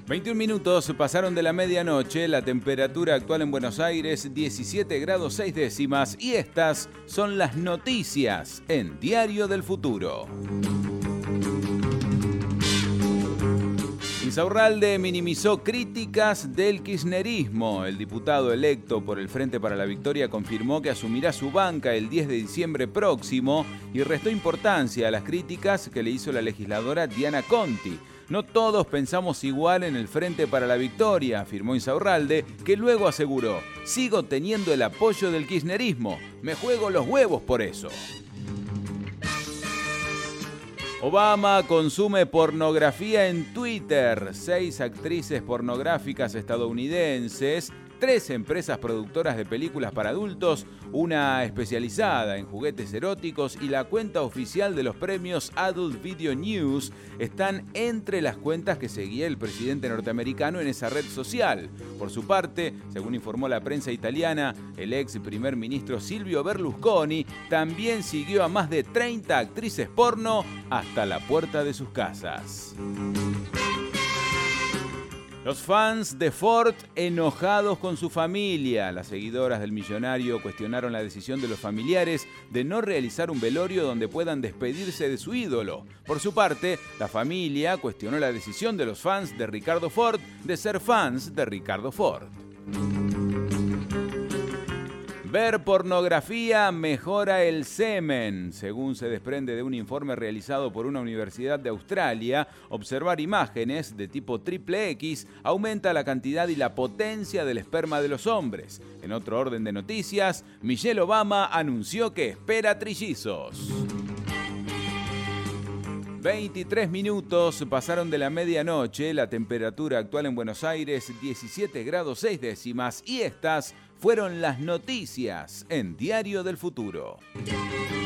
21 minutos pasaron de la medianoche, la temperatura actual en Buenos Aires 17 grados 6 décimas y estas son las noticias en Diario del Futuro. Insaurralde minimizó críticas del kirchnerismo. El diputado electo por el Frente para la Victoria confirmó que asumirá su banca el 10 de diciembre próximo y restó importancia a las críticas que le hizo la legisladora Diana Conti. No todos pensamos igual en el Frente para la Victoria, afirmó Insaurralde, que luego aseguró: sigo teniendo el apoyo del kirchnerismo, me juego los huevos por eso. Obama consume pornografía en Twitter. 6 actrices pornográficas estadounidenses, 3 empresas productoras de películas para adultos, una especializada en juguetes eróticos y la cuenta oficial de los premios Adult Video News están entre las cuentas que seguía el presidente norteamericano en esa red social. Por su parte, según informó la prensa italiana, el ex primer ministro Silvio Berlusconi también siguió a más de 30 actrices porno hasta la puerta de sus casas. Los fans de Ford enojados con su familia. Las seguidoras del millonario cuestionaron la decisión de los familiares de no realizar un velorio donde puedan despedirse de su ídolo. Por su parte, la familia cuestionó la decisión de los fans de Ricardo Ford de ser fans de Ricardo Ford. Ver pornografía mejora el semen. Según se desprende de un informe realizado por una universidad de Australia, observar imágenes de tipo XXX aumenta la cantidad y la potencia del esperma de los hombres. En otro orden de noticias, Michelle Obama anunció que espera trillizos. 23 minutos pasaron de la medianoche, la temperatura actual en Buenos Aires 17 grados 6 décimas y estas fueron las noticias en Diario del Futuro.